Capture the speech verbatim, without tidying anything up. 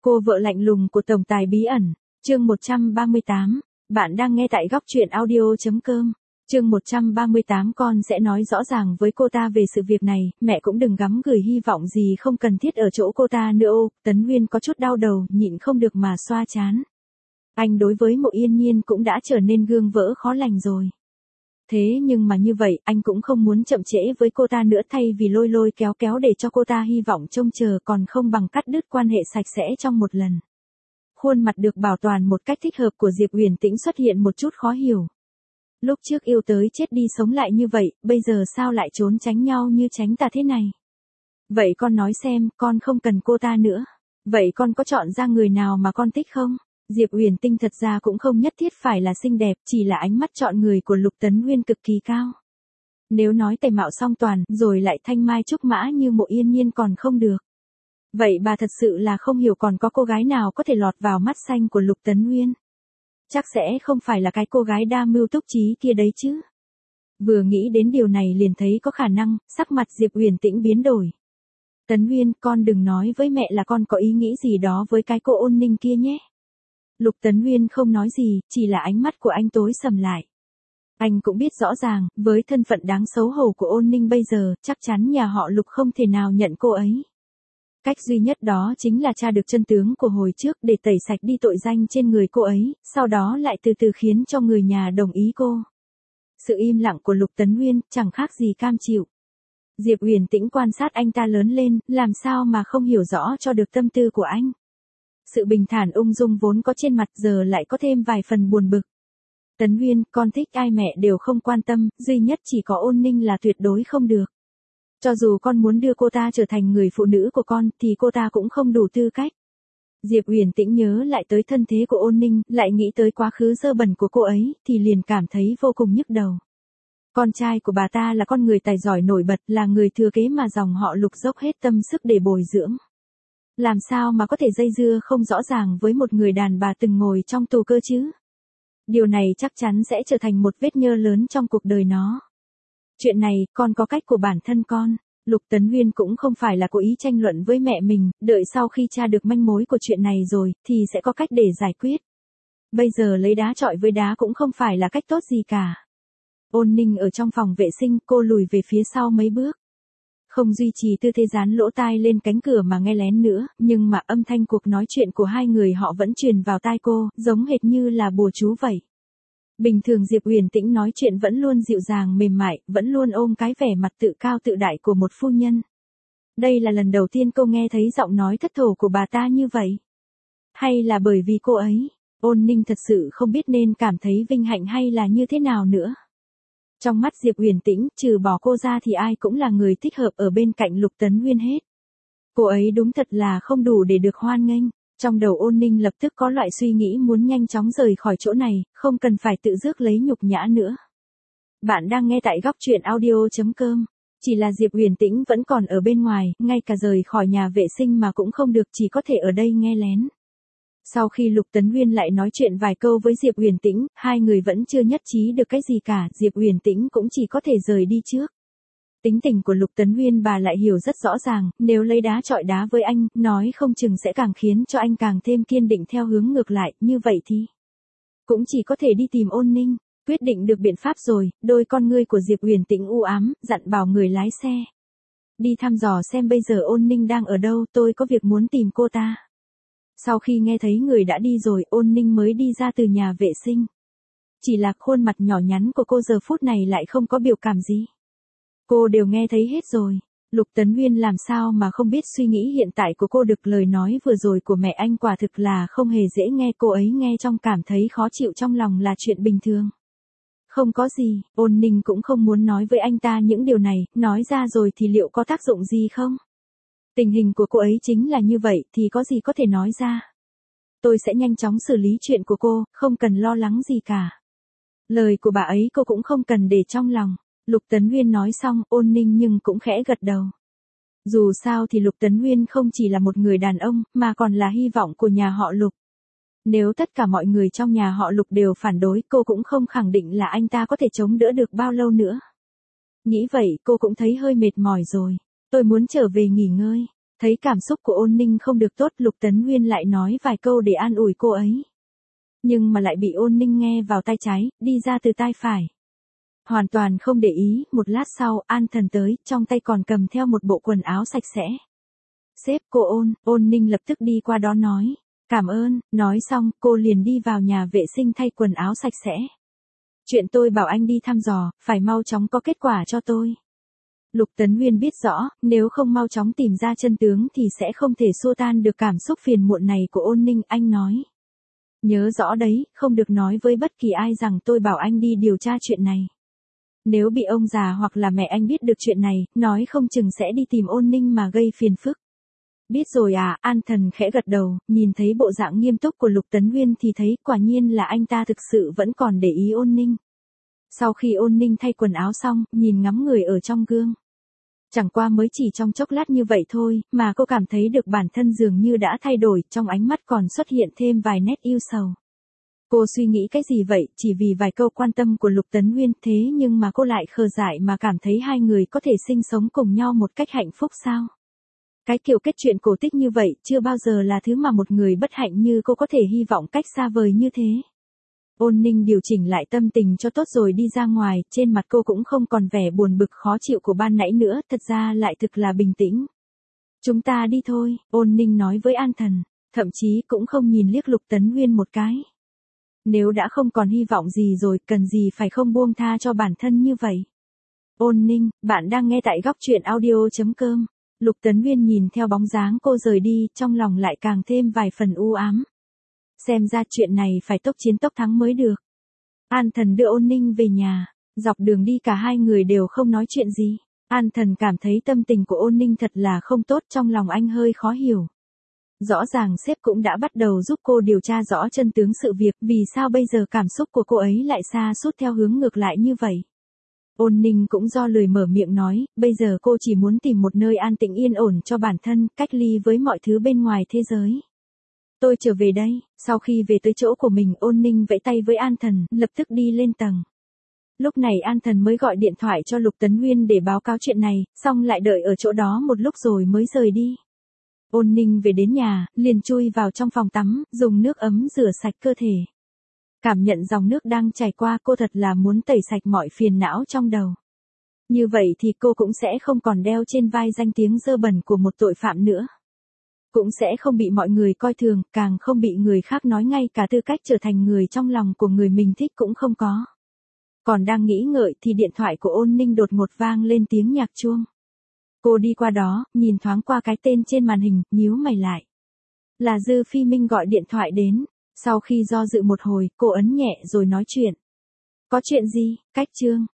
Cô vợ lạnh lùng của tổng tài bí ẩn, chương một trăm ba mươi tám, bạn đang nghe tại góc truyện audio.com. Chương một trăm ba mươi tám con sẽ nói rõ ràng với cô ta về sự việc này, mẹ cũng đừng gắm gửi hy vọng gì không cần thiết ở chỗ cô ta nữa. Ô, Tấn Nguyên có chút đau đầu, nhịn không được mà xoa chán. Anh đối với Mộ Yên Nhiên cũng đã trở nên gương vỡ khó lành rồi. Thế nhưng mà như vậy, anh cũng không muốn chậm trễ với cô ta nữa, thay vì lôi lôi kéo kéo để cho cô ta hy vọng trông chờ, còn không bằng cắt đứt quan hệ sạch sẽ trong một lần. Khuôn mặt được bảo toàn một cách thích hợp của Diệp Uyển Tĩnh xuất hiện một chút khó hiểu. Lúc trước yêu tới chết đi sống lại như vậy, bây giờ sao lại trốn tránh nhau như tránh tà thế này? Vậy con nói xem, con không cần cô ta nữa. Vậy con có chọn ra người nào mà con thích không? Diệp Uyển Tĩnh thật ra cũng không nhất thiết phải là xinh đẹp, chỉ là ánh mắt chọn người của Lục Tấn Nguyên cực kỳ cao. Nếu nói tề mạo song toàn, rồi lại thanh mai trúc mã như Mộ Yên Nhiên còn không được. Vậy bà thật sự là không hiểu còn có cô gái nào có thể lọt vào mắt xanh của Lục Tấn Nguyên. Chắc sẽ không phải là cái cô gái đa mưu túc trí kia đấy chứ. Vừa nghĩ đến điều này liền thấy có khả năng, sắc mặt Diệp Uyển Tĩnh biến đổi. Tấn Nguyên, con đừng nói với mẹ là con có ý nghĩ gì đó với cái cô Ôn Ninh kia nhé. Lục Tấn Nguyên không nói gì, chỉ là ánh mắt của anh tối sầm lại. Anh cũng biết rõ ràng, với thân phận đáng xấu hổ của Ôn Ninh bây giờ, chắc chắn nhà họ Lục không thể nào nhận cô ấy. Cách duy nhất đó chính là tra được chân tướng của hồi trước để tẩy sạch đi tội danh trên người cô ấy, sau đó lại từ từ khiến cho người nhà đồng ý cô. Sự im lặng của Lục Tấn Nguyên chẳng khác gì cam chịu. Diệp Uyển Tĩnh quan sát anh ta lớn lên, làm sao mà không hiểu rõ cho được tâm tư của anh. Sự bình thản ung dung vốn có trên mặt giờ lại có thêm vài phần buồn bực. Tấn Nguyên, con thích ai mẹ đều không quan tâm, duy nhất chỉ có Ôn Ninh là tuyệt đối không được. Cho dù con muốn đưa cô ta trở thành người phụ nữ của con, thì cô ta cũng không đủ tư cách. Diệp Uyển Tĩnh nhớ lại tới thân thế của Ôn Ninh, lại nghĩ tới quá khứ dơ bẩn của cô ấy, thì liền cảm thấy vô cùng nhức đầu. Con trai của bà ta là con người tài giỏi nổi bật, là người thừa kế mà dòng họ Lục dốc hết tâm sức để bồi dưỡng. Làm sao mà có thể dây dưa không rõ ràng với một người đàn bà từng ngồi trong tù cơ chứ? Điều này chắc chắn sẽ trở thành một vết nhơ lớn trong cuộc đời nó. Chuyện này, con có cách của bản thân con. Lục Tấn Nguyên cũng không phải là cố ý tranh luận với mẹ mình, đợi sau khi tra được manh mối của chuyện này rồi, thì sẽ có cách để giải quyết. Bây giờ lấy đá chọi với đá cũng không phải là cách tốt gì cả. Ôn Ninh ở trong phòng vệ sinh, cô lùi về phía sau mấy bước. Không duy trì tư thế dán lỗ tai lên cánh cửa mà nghe lén nữa, nhưng mà âm thanh cuộc nói chuyện của hai người họ vẫn truyền vào tai cô, giống hệt như là bùa chú vậy. Bình thường Diệp Uyển Tĩnh nói chuyện vẫn luôn dịu dàng mềm mại, vẫn luôn ôm cái vẻ mặt tự cao tự đại của một phu nhân. Đây là lần đầu tiên cô nghe thấy giọng nói thất thổ của bà ta như vậy. Hay là bởi vì cô ấy, Ôn Ninh thật sự không biết nên cảm thấy vinh hạnh hay là như thế nào nữa. Trong mắt Diệp Uyển Tĩnh, trừ bỏ cô ra thì ai cũng là người thích hợp ở bên cạnh Lục Tấn Nguyên hết. Cô ấy đúng thật là không đủ để được hoan nghênh. Trong đầu Ôn Ninh lập tức có loại suy nghĩ muốn nhanh chóng rời khỏi chỗ này, không cần phải tự rước lấy nhục nhã nữa. Bạn đang nghe tại góc truyện audio.com. Chỉ là Diệp Uyển Tĩnh vẫn còn ở bên ngoài, ngay cả rời khỏi nhà vệ sinh mà cũng không được, chỉ có thể ở đây nghe lén. Sau khi Lục Tấn Nguyên lại nói chuyện vài câu với Diệp Uyển Tĩnh, hai người vẫn chưa nhất trí được cái gì cả, Diệp Uyển Tĩnh cũng chỉ có thể rời đi trước. Tính tình của Lục Tấn Nguyên bà lại hiểu rất rõ ràng, nếu lấy đá chọi đá với anh, nói không chừng sẽ càng khiến cho anh càng thêm kiên định theo hướng ngược lại, như vậy thì cũng chỉ có thể đi tìm Ôn Ninh. Quyết định được biện pháp rồi, đôi con ngươi của Diệp Uyển Tĩnh u ám, dặn bảo người lái xe. Đi thăm dò xem bây giờ Ôn Ninh đang ở đâu, tôi có việc muốn tìm cô ta. Sau khi nghe thấy người đã đi rồi, Ôn Ninh mới đi ra từ nhà vệ sinh. Chỉ là khuôn mặt nhỏ nhắn của cô giờ phút này lại không có biểu cảm gì. Cô đều nghe thấy hết rồi. Lục Tấn Nguyên làm sao mà không biết suy nghĩ hiện tại của cô được, lời nói vừa rồi của mẹ anh quả thực là không hề dễ nghe, cô ấy nghe trong cảm thấy khó chịu trong lòng là chuyện bình thường. Không có gì, Ôn Ninh cũng không muốn nói với anh ta những điều này, nói ra rồi thì liệu có tác dụng gì không? Tình hình của cô ấy chính là như vậy thì có gì có thể nói ra. Tôi sẽ nhanh chóng xử lý chuyện của cô, không cần lo lắng gì cả. Lời của bà ấy cô cũng không cần để trong lòng. Lục Tấn Nguyên nói xong, Ôn Ninh nhưng cũng khẽ gật đầu. Dù sao thì Lục Tấn Nguyên không chỉ là một người đàn ông, mà còn là hy vọng của nhà họ Lục. Nếu tất cả mọi người trong nhà họ Lục đều phản đối, cô cũng không khẳng định là anh ta có thể chống đỡ được bao lâu nữa. Nghĩ vậy cô cũng thấy hơi mệt mỏi rồi. Tôi muốn trở về nghỉ ngơi. Thấy cảm xúc của Ôn Ninh không được tốt, Lục Tấn Nguyên lại nói vài câu để an ủi cô ấy. Nhưng mà lại bị Ôn Ninh nghe vào tai trái, đi ra từ tai phải. Hoàn toàn không để ý, một lát sau, An Thần tới, trong tay còn cầm theo một bộ quần áo sạch sẽ. Sếp, cô Ôn, Ôn Ninh lập tức đi qua đó nói. Cảm ơn, nói xong, cô liền đi vào nhà vệ sinh thay quần áo sạch sẽ. Chuyện tôi bảo anh đi thăm dò, phải mau chóng có kết quả cho tôi. Lục Tấn Nguyên biết rõ, nếu không mau chóng tìm ra chân tướng thì sẽ không thể xua tan được cảm xúc phiền muộn này của Ôn Ninh, anh nói. Nhớ rõ đấy, không được nói với bất kỳ ai rằng tôi bảo anh đi điều tra chuyện này. Nếu bị ông già hoặc là mẹ anh biết được chuyện này, nói không chừng sẽ đi tìm Ôn Ninh mà gây phiền phức. Biết rồi à, An Thần khẽ gật đầu, nhìn thấy bộ dạng nghiêm túc của Lục Tấn Nguyên thì thấy quả nhiên là anh ta thực sự vẫn còn để ý Ôn Ninh. Sau khi Ôn Ninh thay quần áo xong, nhìn ngắm người ở trong gương. Chẳng qua mới chỉ trong chốc lát như vậy thôi, mà cô cảm thấy được bản thân dường như đã thay đổi, trong ánh mắt còn xuất hiện thêm vài nét yêu sầu. Cô suy nghĩ cái gì vậy, chỉ vì vài câu quan tâm của Lục Tấn Nguyên, thế nhưng mà cô lại khờ dại mà cảm thấy hai người có thể sinh sống cùng nhau một cách hạnh phúc sao? Cái kiểu kết chuyện cổ tích như vậy, chưa bao giờ là thứ mà một người bất hạnh như cô có thể hy vọng cách xa vời như thế. Ôn Ninh điều chỉnh lại tâm tình cho tốt rồi đi ra ngoài, trên mặt cô cũng không còn vẻ buồn bực khó chịu của ban nãy nữa, thật ra lại thực là bình tĩnh. Chúng ta đi thôi, Ôn Ninh nói với An Thần, thậm chí cũng không nhìn liếc Lục Tấn Nguyên một cái. Nếu đã không còn hy vọng gì rồi, cần gì phải không buông tha cho bản thân như vậy. Ôn Ninh, bạn đang nghe tại góc truyện audio chấm com. Lục Tấn Nguyên nhìn theo bóng dáng cô rời đi, trong lòng lại càng thêm vài phần u ám. Xem ra chuyện này phải tốc chiến tốc thắng mới được. An Thần đưa Ôn Ninh về nhà, dọc đường đi cả hai người đều không nói chuyện gì. An Thần cảm thấy tâm tình của Ôn Ninh thật là không tốt, trong lòng anh hơi khó hiểu. Rõ ràng sếp cũng đã bắt đầu giúp cô điều tra rõ chân tướng sự việc, vì sao bây giờ cảm xúc của cô ấy lại sa sút theo hướng ngược lại như vậy. Ôn Ninh cũng do lười mở miệng nói, bây giờ cô chỉ muốn tìm một nơi an tĩnh yên ổn cho bản thân, cách ly với mọi thứ bên ngoài thế giới. Tôi trở về đây, sau khi về tới chỗ của mình, Ôn Ninh vẫy tay với An Thần, lập tức đi lên tầng. Lúc này An Thần mới gọi điện thoại cho Lục Tấn Nguyên để báo cáo chuyện này, xong lại đợi ở chỗ đó một lúc rồi mới rời đi. Ôn Ninh về đến nhà, liền chui vào trong phòng tắm, dùng nước ấm rửa sạch cơ thể. Cảm nhận dòng nước đang chảy qua, cô thật là muốn tẩy sạch mọi phiền não trong đầu. Như vậy thì cô cũng sẽ không còn đeo trên vai danh tiếng dơ bẩn của một tội phạm nữa. Cũng sẽ không bị mọi người coi thường, càng không bị người khác nói ngay cả tư cách trở thành người trong lòng của người mình thích cũng không có. Còn đang nghĩ ngợi thì điện thoại của Ôn Ninh đột ngột vang lên tiếng nhạc chuông. Cô đi qua đó, nhìn thoáng qua cái tên trên màn hình, nhíu mày lại. Là Dư Phi Minh gọi điện thoại đến. Sau khi do dự một hồi, cô ấn nhẹ rồi nói chuyện. Có chuyện gì, Cách Trương?